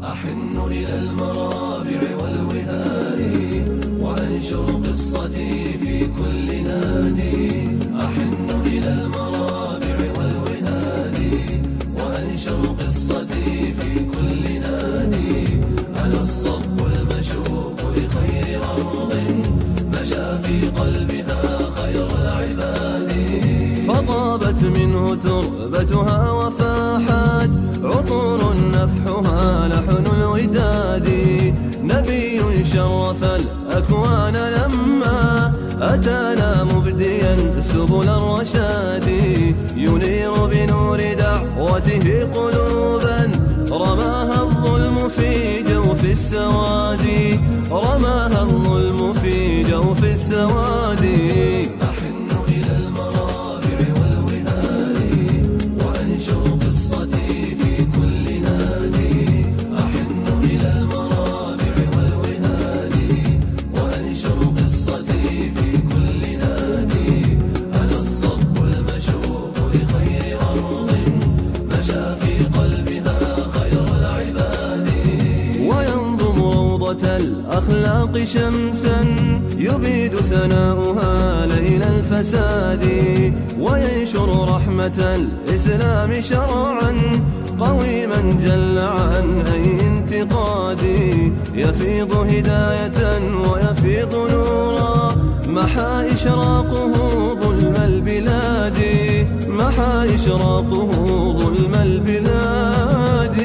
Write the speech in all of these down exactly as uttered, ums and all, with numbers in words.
أحن إلى المرابع والوهاد وأنشر قصتي في كل نادي. أحن إلى المرابع والوهاد وأنشر قصتي في كل نادي. أنا الصب المشوق لخير أرض مشى في قلبها خير العباد. فطابت منه تربتها وفاحت عطور نفحها لحن الوداد. نبي شرف الأكوان لما أتانا مبديا سبل الرشاد. ينير بنور دعوته قلوبا رماها الظلم في جوف السواد. رماها الظلم في جوف السواد. أحن إلى المرابع والوهاد وأنشر قصتي في كل نادي. أحن إلى المرابع والوهاد وأنشر قصتي في كل نادي. أنا الصب المشوق لخير أرض مشى في قلبها خير العباد. وينظم روضة الأخلاق شمسا يبيد سناؤها ليل الفساد. وينشر رحمة الإسلام شرعا قويما جل عن أي انتقاد. يفيض هداية ويفيض نورا محا إشراقه ظلم البلاد. محا إشراقه ظلم البلاد.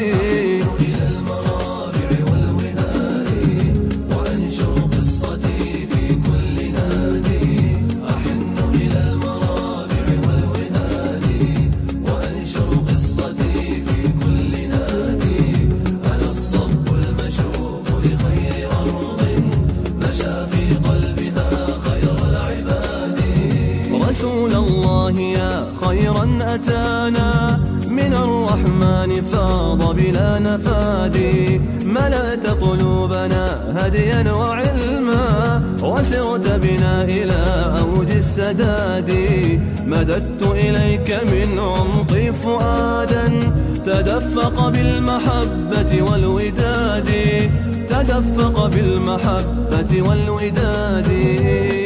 رسول الله يا خيرا أتانا من الرحمن فاض بلا نفاد. ملأت قلوبنا هديا وعلما وسرت بنا إلى أوج السداد. مددت إليك من عمقي فؤادا تدفق بالمحبة والوداد. تدفق بالمحبة والوداد.